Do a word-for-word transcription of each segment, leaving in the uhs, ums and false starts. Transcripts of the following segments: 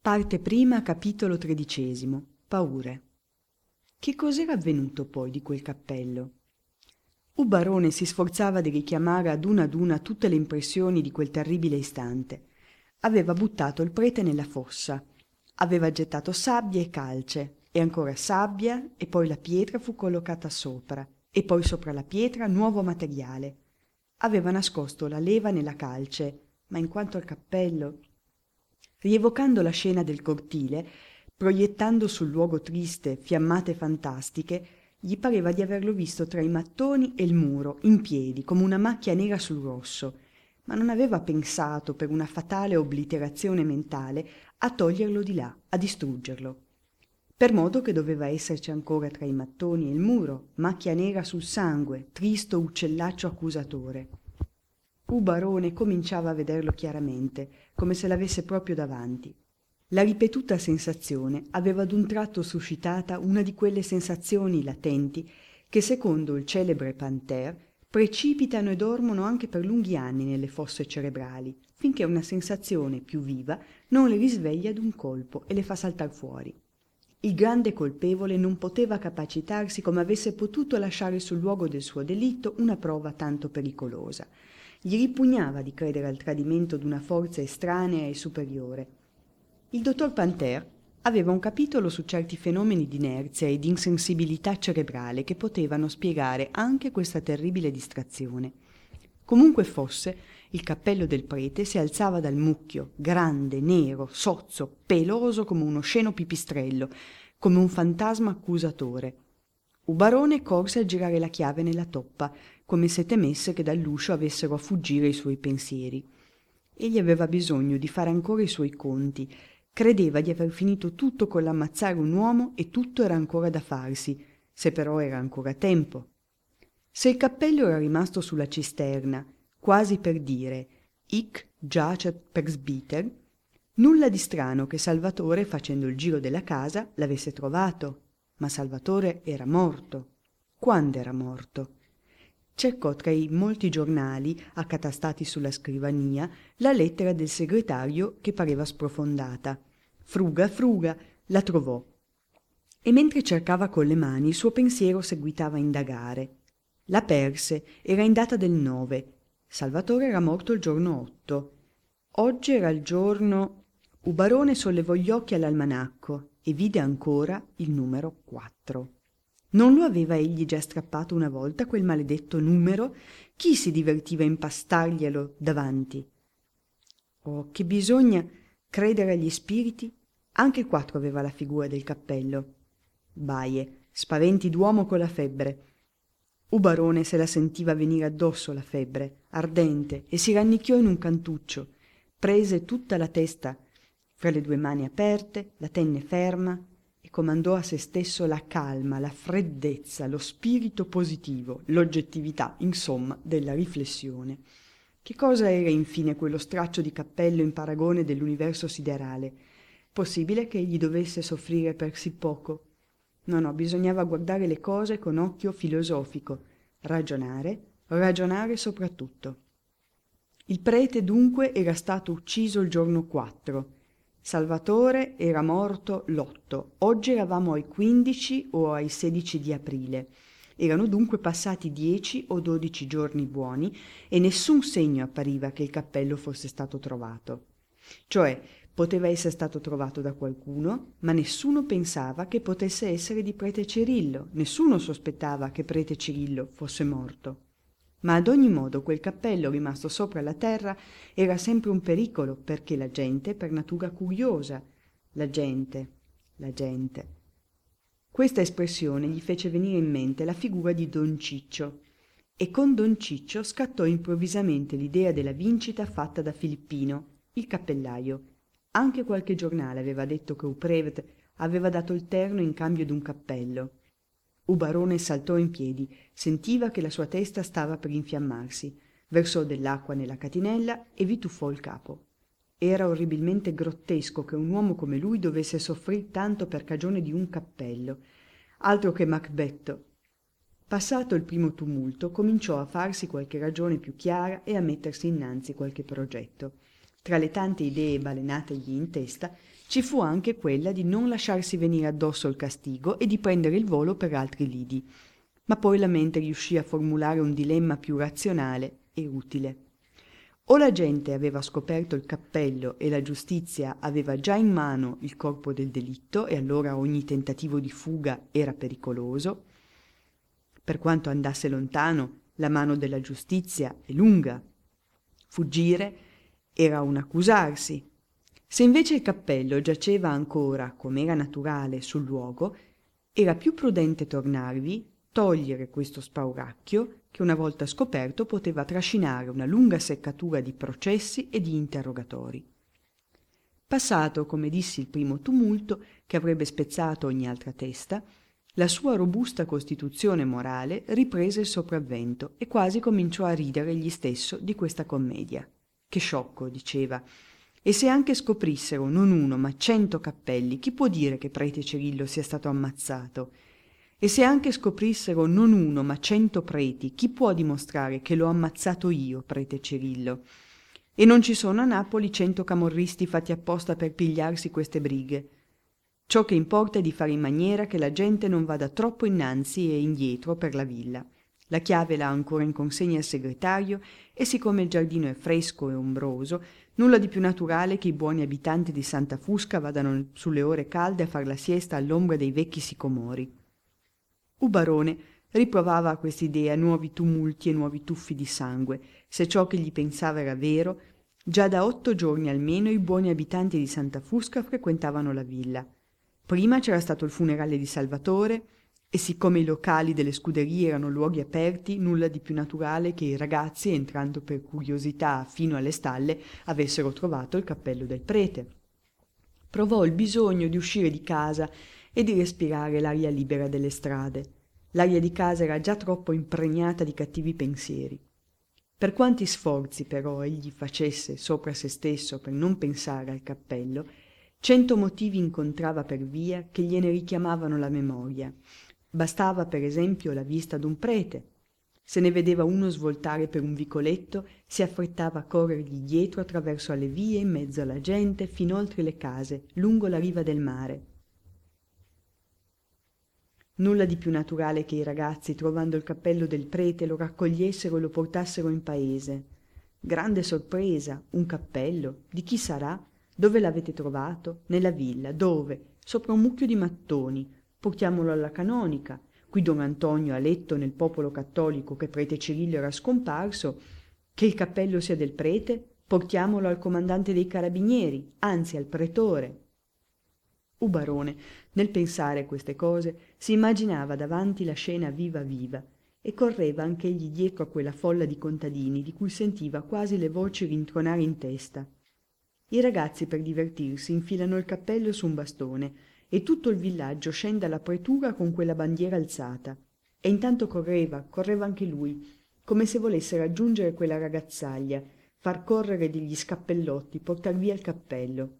Parte prima, capitolo tredicesimo. Paure. Che cos'era avvenuto poi di quel cappello? Ubarone si sforzava di richiamare ad una ad una tutte le impressioni di quel terribile istante. Aveva buttato il prete nella fossa, aveva gettato sabbia e calce, e ancora sabbia, e poi la pietra fu collocata sopra, e poi sopra la pietra nuovo materiale. Aveva nascosto la leva nella calce, ma in quanto al cappello... Rievocando la scena del cortile, proiettando sul luogo triste fiammate fantastiche, gli pareva di averlo visto tra i mattoni e il muro, in piedi, come una macchia nera sul rosso, ma non aveva pensato, per una fatale obliterazione mentale, a toglierlo di là, a distruggerlo. Per modo che doveva esserci ancora tra i mattoni e il muro, macchia nera sul sangue, tristo uccellaccio accusatore. Ubarone cominciava a vederlo chiaramente, come se l'avesse proprio davanti. La ripetuta sensazione aveva d'un tratto suscitata una di quelle sensazioni latenti che, secondo il celebre Panter, precipitano e dormono anche per lunghi anni nelle fosse cerebrali, finché una sensazione più viva non le risveglia d'un colpo e le fa saltar fuori. Il grande colpevole non poteva capacitarsi come avesse potuto lasciare sul luogo del suo delitto una prova tanto pericolosa. Gli ripugnava di credere al tradimento d'una forza estranea e superiore. Il dottor Panter aveva un capitolo su certi fenomeni di inerzia e di insensibilità cerebrale che potevano spiegare anche questa terribile distrazione. Comunque fosse, il cappello del prete si alzava dal mucchio, grande, nero, sozzo, peloso come uno sceno pipistrello, come un fantasma accusatore. Ubarone corse a girare la chiave nella toppa, come se temesse che dall'uscio avessero a fuggire i suoi pensieri. Egli aveva bisogno di fare ancora i suoi conti. Credeva di aver finito tutto con l'ammazzare un uomo e tutto era ancora da farsi, se però era ancora tempo. Se il cappello era rimasto sulla cisterna, quasi per dire «Hic giacet presbiter», nulla di strano che Salvatore, facendo il giro della casa, l'avesse trovato. Ma Salvatore era morto. Quando era morto? Cercò tra i molti giornali accatastati sulla scrivania la lettera del segretario che pareva sprofondata. Fruga, fruga, la trovò. E mentre cercava con le mani, il suo pensiero seguitava a indagare. La perse, era in data del nove. Salvatore era morto il giorno otto. Oggi era il giorno... Ubarone sollevò gli occhi all'almanacco e vide ancora il numero quattro. Non lo aveva egli già strappato una volta quel maledetto numero? Chi si divertiva a impastarglielo davanti? Oh, che bisogna credere agli spiriti? Anche il quattro aveva la figura del cappello. Baie, spaventi d'uomo con la febbre. Ubarone se la sentiva venire addosso la febbre, ardente, e si rannicchiò in un cantuccio. Prese tutta la testa fra le due mani aperte, la tenne ferma e comandò a se stesso la calma, la freddezza, lo spirito positivo, l'oggettività, insomma, della riflessione. Che cosa era infine quello straccio di cappello in paragone dell'universo siderale? Possibile che egli dovesse soffrire per sì poco? No, no, bisognava guardare le cose con occhio filosofico, ragionare, ragionare soprattutto. Il prete dunque era stato ucciso il giorno quattro. Salvatore era morto l'otto. Oggi eravamo ai quindici o ai sedici di aprile. Erano dunque passati dieci o dodici giorni buoni e nessun segno appariva che il cappello fosse stato trovato. Cioè, poteva essere stato trovato da qualcuno, ma nessuno pensava che potesse essere di prete Cirillo, nessuno sospettava che prete Cirillo fosse morto. Ma ad ogni modo quel cappello rimasto sopra la terra era sempre un pericolo, perché la gente è per natura curiosa. La gente, la gente. Questa espressione gli fece venire in mente la figura di Don Ciccio, e con Don Ciccio scattò improvvisamente l'idea della vincita fatta da Filippino, il cappellaio. Anche qualche giornale aveva detto che Uprevet aveva dato il terno in cambio d'un cappello. Ubarone saltò in piedi, sentiva che la sua testa stava per infiammarsi, versò dell'acqua nella catinella e vi tuffò il capo. Era orribilmente grottesco che un uomo come lui dovesse soffrir tanto per cagione di un cappello, altro che Macbetto. Passato il primo tumulto, cominciò a farsi qualche ragione più chiara e a mettersi innanzi qualche progetto. Tra le tante idee balenategli in testa ci fu anche quella di non lasciarsi venire addosso il castigo e di prendere il volo per altri lidi, ma poi la mente riuscì a formulare un dilemma più razionale e utile. O la gente aveva scoperto il cappello e la giustizia aveva già in mano il corpo del delitto e allora ogni tentativo di fuga era pericoloso. Per quanto andasse lontano, la mano della giustizia è lunga. Fuggire era un accusarsi. Se invece il cappello giaceva ancora, come era naturale, sul luogo, era più prudente tornarvi, togliere questo spauracchio che una volta scoperto poteva trascinare una lunga seccatura di processi e di interrogatori. Passato, come dissi, il primo tumulto che avrebbe spezzato ogni altra testa, la sua robusta costituzione morale riprese il sopravvento e quasi cominciò a ridere egli stesso di questa commedia. Che sciocco, diceva. E se anche scoprissero non uno ma cento cappelli, chi può dire che prete Cirillo sia stato ammazzato? E se anche scoprissero non uno ma cento preti, chi può dimostrare che l'ho ammazzato io, prete Cirillo? E non ci sono a Napoli cento camorristi fatti apposta per pigliarsi queste brighe. Ciò che importa è di fare in maniera che la gente non vada troppo innanzi e indietro per la villa. La chiave l'ha ancora in consegna al segretario e siccome il giardino è fresco e ombroso, nulla di più naturale che i buoni abitanti di Santa Fusca vadano sulle ore calde a far la siesta all'ombra dei vecchi sicomori. Ubarone riprovava a quest'idea nuovi tumulti e nuovi tuffi di sangue. Se ciò che gli pensava era vero, già da otto giorni almeno i buoni abitanti di Santa Fusca frequentavano la villa. Prima c'era stato il funerale di Salvatore e siccome i locali delle scuderie erano luoghi aperti, nulla di più naturale che i ragazzi, entrando per curiosità fino alle stalle, avessero trovato il cappello del prete. Provò il bisogno di uscire di casa e di respirare l'aria libera delle strade. L'aria di casa era già troppo impregnata di cattivi pensieri. Per quanti sforzi però egli facesse sopra se stesso per non pensare al cappello, cento motivi incontrava per via che gliene richiamavano la memoria. Bastava per esempio la vista d'un prete. Se ne vedeva uno svoltare per un vicoletto, si affrettava a corrergli dietro attraverso alle vie, in mezzo alla gente, fin oltre le case, lungo la riva del mare. Nulla di più naturale che i ragazzi, trovando il cappello del prete, lo raccogliessero e lo portassero in paese. Grande sorpresa, un cappello? Di chi sarà? Dove l'avete trovato? Nella villa. Dove? Sopra un mucchio di mattoni. Portiamolo alla canonica. Qui don Antonio ha letto nel popolo cattolico che prete Cirillo era scomparso. Che il cappello sia del prete? Portiamolo al comandante dei carabinieri, anzi al pretore. Ubarone, nel pensare queste cose, si immaginava davanti la scena viva viva e correva anch'egli dietro a quella folla di contadini di cui sentiva quasi le voci rintronare in testa. I ragazzi per divertirsi infilano il cappello su un bastone e tutto il villaggio scende alla pretura con quella bandiera alzata. E intanto correva, correva anche lui, come se volesse raggiungere quella ragazzaglia, far correre degli scappellotti, portar via il cappello.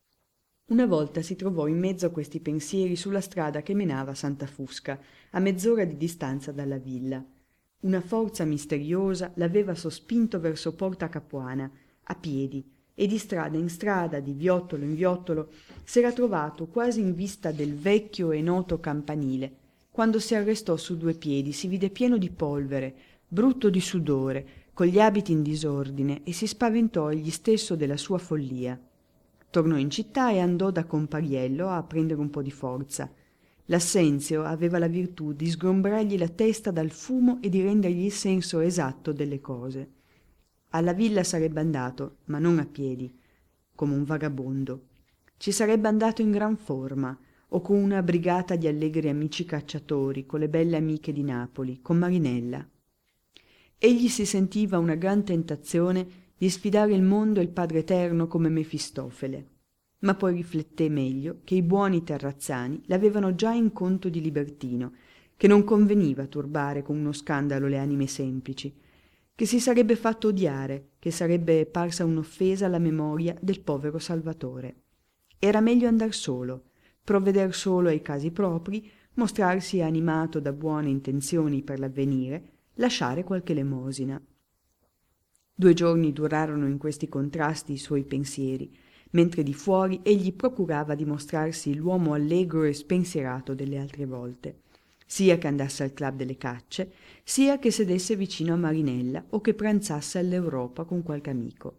Una volta si trovò in mezzo a questi pensieri sulla strada che menava a Santa Fusca, a mezz'ora di distanza dalla villa. Una forza misteriosa l'aveva sospinto verso Porta Capuana, a piedi, e di strada in strada, di viottolo in viottolo, s'era trovato quasi in vista del vecchio e noto campanile. Quando si arrestò su due piedi si vide pieno di polvere, brutto di sudore, con gli abiti in disordine, e si spaventò egli stesso della sua follia. Tornò in città e andò da Compariello a prendere un po' di forza. L'assenzio aveva la virtù di sgombrargli la testa dal fumo e di rendergli il senso esatto delle cose. Alla villa sarebbe andato, ma non a piedi, come un vagabondo. Ci sarebbe andato in gran forma, o con una brigata di allegri amici cacciatori, con le belle amiche di Napoli, con Marinella. Egli si sentiva una gran tentazione di sfidare il mondo e il Padre Eterno come Mefistofele, ma poi rifletté meglio che i buoni terrazzani l'avevano già in conto di libertino, che non conveniva turbare con uno scandalo le anime semplici, che si sarebbe fatto odiare, che sarebbe parsa un'offesa alla memoria del povero Salvatore. Era meglio andar solo, provveder solo ai casi propri, mostrarsi animato da buone intenzioni per l'avvenire, lasciare qualche elemosina. Due giorni durarono in questi contrasti i suoi pensieri, mentre di fuori egli procurava di mostrarsi l'uomo allegro e spensierato delle altre volte, sia che andasse al club delle cacce, sia che sedesse vicino a Marinella o che pranzasse all'Europa con qualche amico.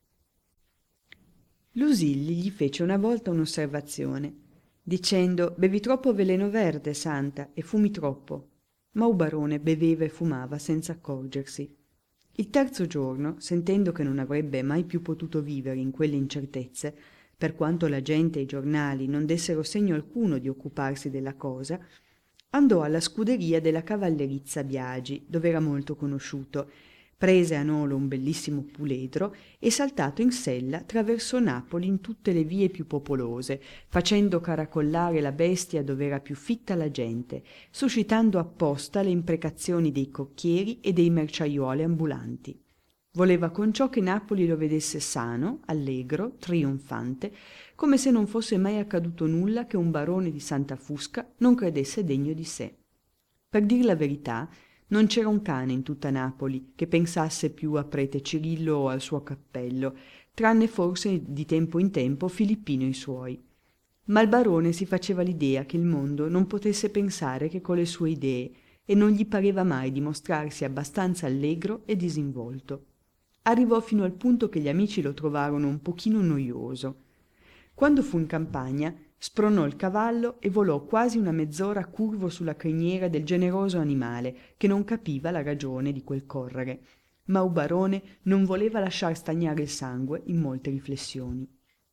Lusilli gli fece una volta un'osservazione, dicendo: «Bevi troppo veleno verde, Santa, e fumi troppo». Ma Ubarone beveva e fumava senza accorgersi. Il terzo giorno, sentendo che non avrebbe mai più potuto vivere in quelle incertezze, per quanto la gente e i giornali non dessero segno alcuno di occuparsi della cosa, andò alla scuderia della cavallerizza Biagi, dove era molto conosciuto, prese a nolo un bellissimo puledro e, saltato in sella, traversò Napoli in tutte le vie più popolose, facendo caracollare la bestia dove era più fitta la gente, suscitando apposta le imprecazioni dei cocchieri e dei merciaiuoli ambulanti. Voleva con ciò che Napoli lo vedesse sano, allegro, trionfante, come se non fosse mai accaduto nulla che un barone di Santa Fusca non credesse degno di sé. Per dir la verità, non c'era un cane in tutta Napoli che pensasse più a prete Cirillo o al suo cappello, tranne forse di tempo in tempo Filippino e i suoi. Ma il barone si faceva l'idea che il mondo non potesse pensare che con le sue idee, e non gli pareva mai di mostrarsi abbastanza allegro e disinvolto. Arrivò fino al punto che gli amici lo trovarono un pochino noioso. Quando fu in campagna, spronò il cavallo e volò quasi una mezz'ora curvo sulla criniera del generoso animale, che non capiva la ragione di quel correre, ma Ubarone non voleva lasciar stagnare il sangue in molte riflessioni.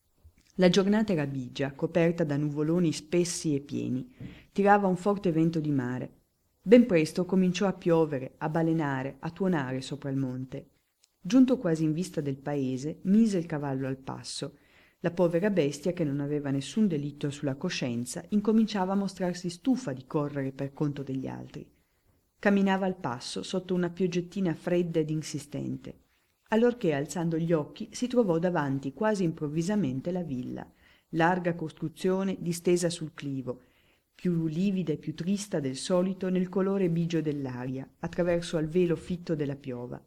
La giornata era bigia, coperta da nuvoloni spessi e pieni. Tirava un forte vento di mare. Ben presto cominciò a piovere, a balenare, a tuonare sopra il monte. Giunto quasi in vista del paese, mise il cavallo al passo. La povera bestia, che non aveva nessun delitto sulla coscienza, incominciava a mostrarsi stufa di correre per conto degli altri. Camminava al passo sotto una pioggettina fredda ed insistente, allorché, alzando gli occhi, si trovò davanti quasi improvvisamente la villa, larga costruzione distesa sul clivo, più livida e più trista del solito nel colore bigio dell'aria, attraverso al velo fitto della piova.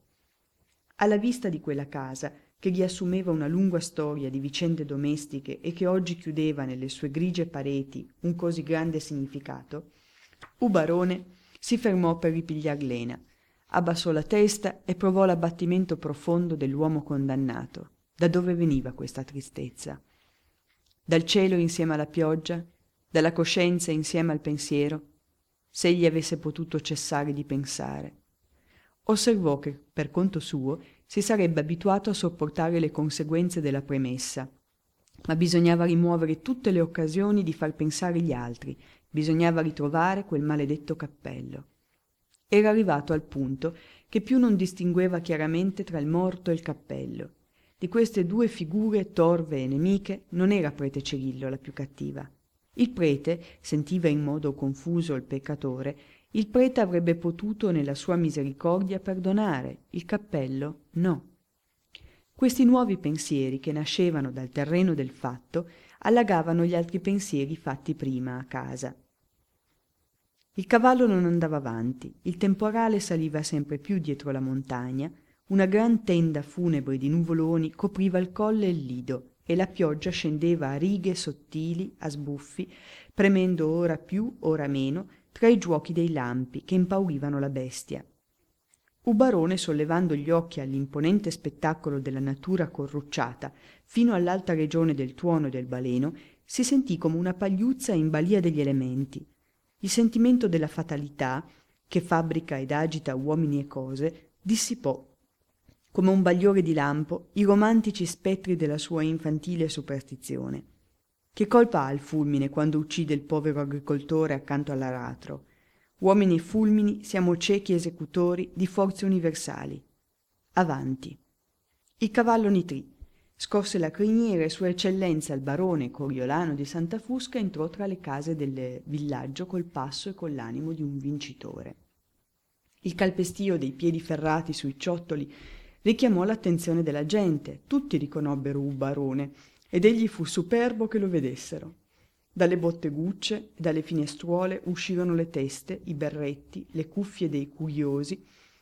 Alla vista di quella casa, che gli assumeva una lunga storia di vicende domestiche e che oggi chiudeva nelle sue grigie pareti un così grande significato, Ubarone si fermò per ripigliar lena, abbassò la testa e provò l'abbattimento profondo dell'uomo condannato. Da dove veniva questa tristezza? Dal cielo insieme alla pioggia? Dalla coscienza insieme al pensiero? Se egli avesse potuto cessare di pensare. Osservò che, per conto suo, si sarebbe abituato a sopportare le conseguenze della premessa, ma bisognava rimuovere tutte le occasioni di far pensare gli altri, bisognava ritrovare quel maledetto cappello. Era arrivato al punto che più non distingueva chiaramente tra il morto e il cappello. Di queste due figure torve e nemiche non era prete Cirillo la più cattiva. Il prete sentiva in modo confuso il peccatore. Il prete avrebbe potuto nella sua misericordia perdonare, il cappello no. Questi nuovi pensieri, che nascevano dal terreno del fatto, allagavano gli altri pensieri fatti prima a casa. Il cavallo non andava avanti, il temporale saliva sempre più dietro la montagna, una gran tenda funebre di nuvoloni copriva il colle e il lido, e la pioggia scendeva a righe sottili, a sbuffi, premendo ora più, ora meno, tra i giuochi dei lampi che impaurivano la bestia. Ubarone, sollevando gli occhi all'imponente spettacolo della natura corrucciata fino all'alta regione del tuono e del baleno, si sentì come una pagliuzza in balia degli elementi. Il sentimento della fatalità, che fabbrica ed agita uomini e cose, dissipò, come un bagliore di lampo, i romantici spettri della sua infantile superstizione. Che colpa ha il fulmine quando uccide il povero agricoltore accanto all'aratro? Uomini e fulmini siamo ciechi esecutori di forze universali. Avanti. Il cavallo nitrì, scosse la criniera e Sua Eccellenza il barone Coriolano di Santa Fusca entrò tra le case del villaggio col passo e con l'animo di un vincitore. Il calpestio dei piedi ferrati sui ciottoli richiamò l'attenzione della gente. Tutti riconobbero Ubarone ed egli fu superbo che lo vedessero. Dalle bottegucce e dalle finestruole uscirono le teste, i berretti, le cuffie dei curiosi.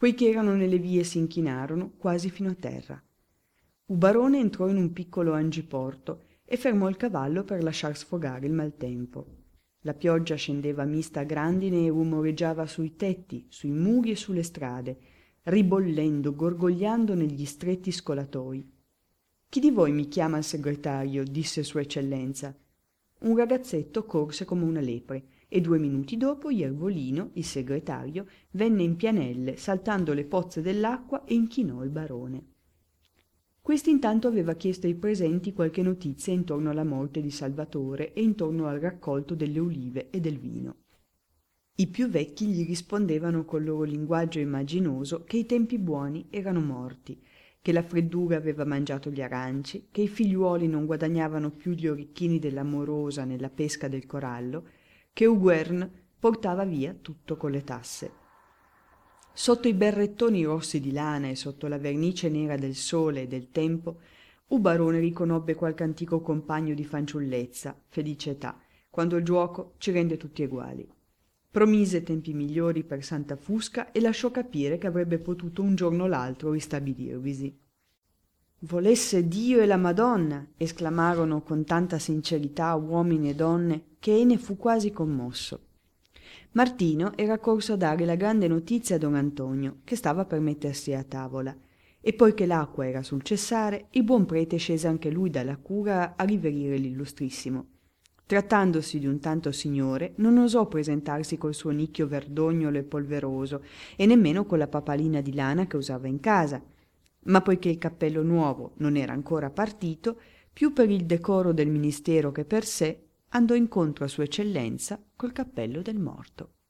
Quei che erano nelle vie s'inchinarono quasi fino a terra. Ubarone entrò in un piccolo angiporto e fermò il cavallo per lasciar sfogare il maltempo. La pioggia scendeva mista a grandine e rumoreggiava sui tetti, sui muri e sulle strade, ribollendo, gorgogliando negli stretti scolatoi. «Chi di voi mi chiama il segretario?» disse Sua Eccellenza. Un ragazzetto corse come una lepre e due minuti dopo Iervolino, il segretario, venne in pianelle, saltando le pozze dell'acqua, e inchinò il barone. Questi intanto aveva chiesto ai presenti qualche notizia intorno alla morte di Salvatore e intorno al raccolto delle ulive e del vino. I più vecchi gli rispondevano col loro linguaggio immaginoso che i tempi buoni erano morti, che la freddura aveva mangiato gli aranci, che i figliuoli non guadagnavano più gli orecchini dell'amorosa nella pesca del corallo, che Uguern portava via tutto con le tasse. Sotto i berrettoni rossi di lana e sotto la vernice nera del sole e del tempo, Ubarone riconobbe qualche antico compagno di fanciullezza, felice età, quando il giuoco ci rende tutti eguali. Promise tempi migliori per Santa Fusca e lasciò capire che avrebbe potuto un giorno o l'altro ristabilirvisi. «Volesse Dio e la Madonna!» esclamarono con tanta sincerità uomini e donne che ei ne fu quasi commosso. Martino era corso a dare la grande notizia a don Antonio, che stava per mettersi a tavola, e poiché l'acqua era sul cessare, il buon prete scese anche lui dalla cura a riverire l'illustrissimo. Trattandosi di un tanto signore, non osò presentarsi col suo nicchio verdognolo e polveroso, e nemmeno con la papalina di lana che usava in casa, ma poiché il cappello nuovo non era ancora partito, più per il decoro del ministero che per sé, andò incontro a Sua Eccellenza col cappello del morto.